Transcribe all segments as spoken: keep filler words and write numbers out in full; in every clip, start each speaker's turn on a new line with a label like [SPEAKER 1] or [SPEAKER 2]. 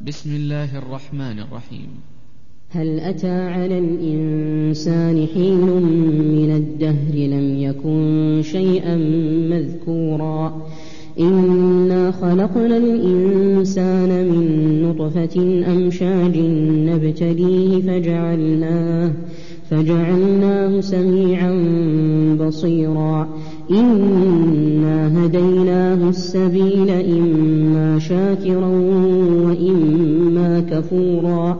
[SPEAKER 1] بسم الله الرحمن الرحيم.
[SPEAKER 2] هل أتى على الإنسان حين من الدهر لم يكن شيئا مذكورا إنا خلقنا الإنسان من نطفة أمشاج نبتليه فجعلناه, فجعلناه سميعا بصيرا إنا هديناه السبيل إما شاكرا وإما كفورا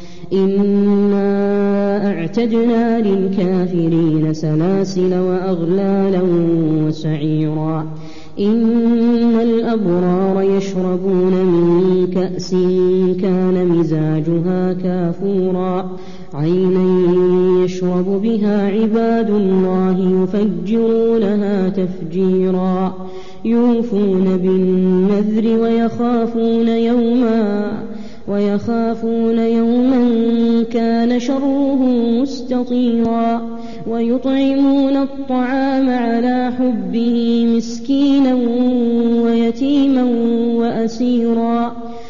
[SPEAKER 2] إنا أعتدنا للكافرين سلاسل وأغلالا وسعيرا إن الأبرار يشربون من كأس كان مزاجها كافورا عينا يشرب بها عباد الله يفجرونها تفجيرا يوفون بالنذر ويخافون يوما ويخافون يوما كان شره مستطيرا ويطعمون الطعام على حبه مسكينا ويتيما وأسيرا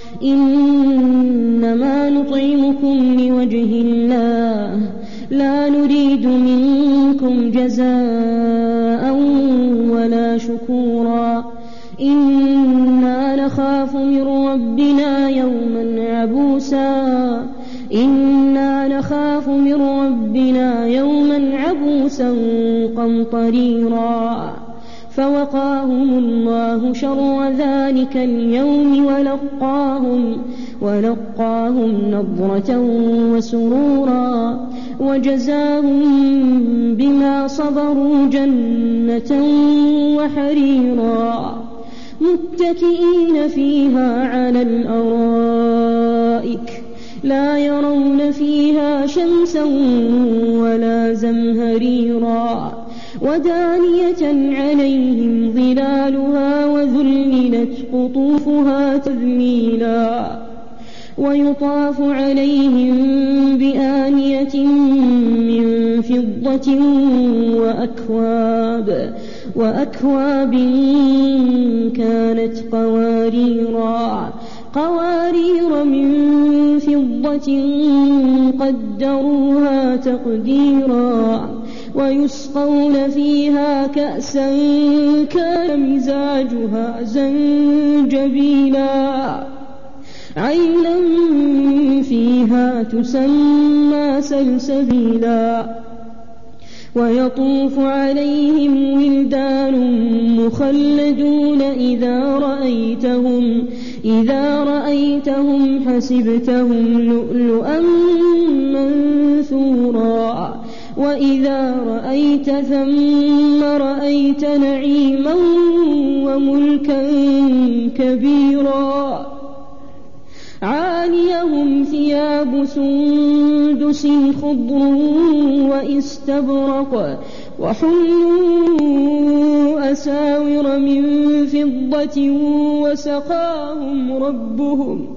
[SPEAKER 2] إنما نطعمكم لوجه الله لا نريد منكم جزاء ولا شكورا إنا نخاف من ربنا يوما عبوسا إنا نخاف من ربنا يوما عبوسا قمطريرا فوقاهم الله شر ذلك اليوم ولقاهم, ولقاهم نضرة وسرورا وجزاهم بما صبروا جنة وحريرا متكئين فيها على الأرائك لا يرون فيها شمسا ولا زمهريرا ودانية عليهم ظلالها وذللت قطوفها تذليلا ويطاف عليهم بآنية من فضة وأكواب, وأكواب كانت قواريرا قوارير من فضة قدروها تقديرا ويسقون فيها كأسا كان مزاجها زنجبيلا عينا فيها تسمى سلسبيلا ويطوف عليهم ولدان مخلدون إذا رأيتهم, إذا رأيتهم حسبتهم لؤلؤا منثورا وإذا رأيت ثم رأيت نعيما وملكا كبيرا عاليهم ثياب سندس خضر واستبرق وحلوا أساور من فضة وسقاهم ربهم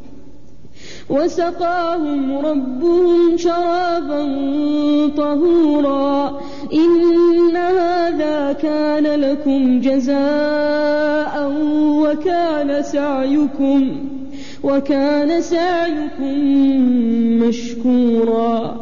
[SPEAKER 2] وسقاهم ربهم شرابا طهورا إن هذا كان لكم جزاء وكان سعيكم وكان سعيكم مشكورا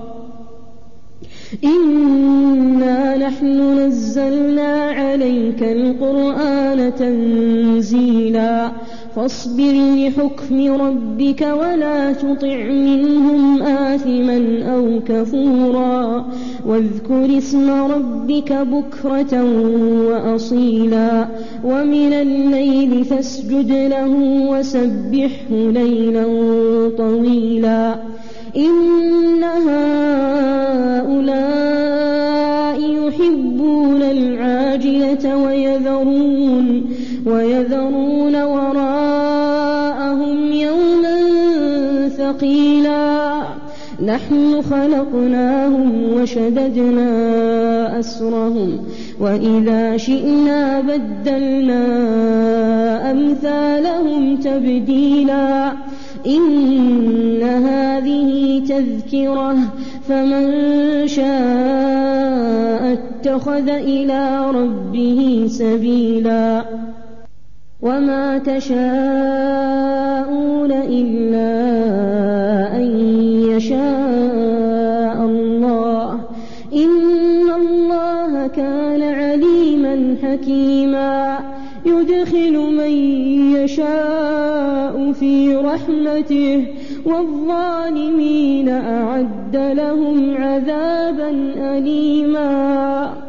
[SPEAKER 2] إنا نحن نزلنا عليك القرآن تنزيلا فاصبر لحكم ربك ولا تطع منهم آثما أو كفورا واذكر اسم ربك بكرة وأصيلا ومن الليل فاسجد له وسبحه ليلا طويلا إن هؤلاء يحبون العاجلة ويذرون, ويذرون وراءهم يوما ثقيلا نحن خلقناهم وشددنا أسرهم وإذا شئنا بدلنا أمثالهم تبديلا إن هذه تذكرة فمن شاء اتخذ إلى ربه سبيلا وما تشاءون يشاءون إلا أن يشاء الله إن الله كان عليما حكيما يدخل من يشاء في رحمته والظالمين أعد لهم عذابا أليما.